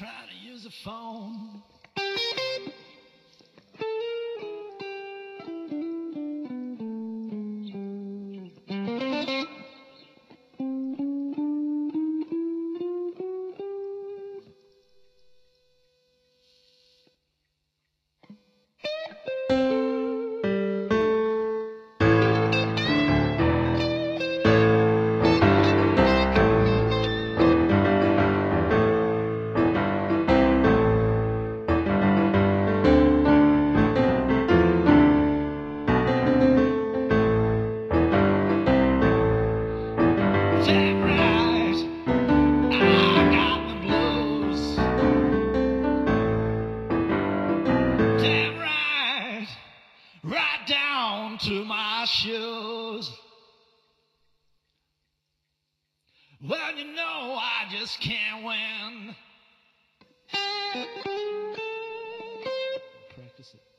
trying to use a phone. Damn right, I got the blues. Damn right, right down to my shoes. Well, you know I just can't win. Practice it.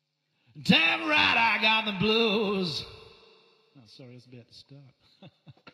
Damn right I got the blues. Oh, sorry, I was about to stop.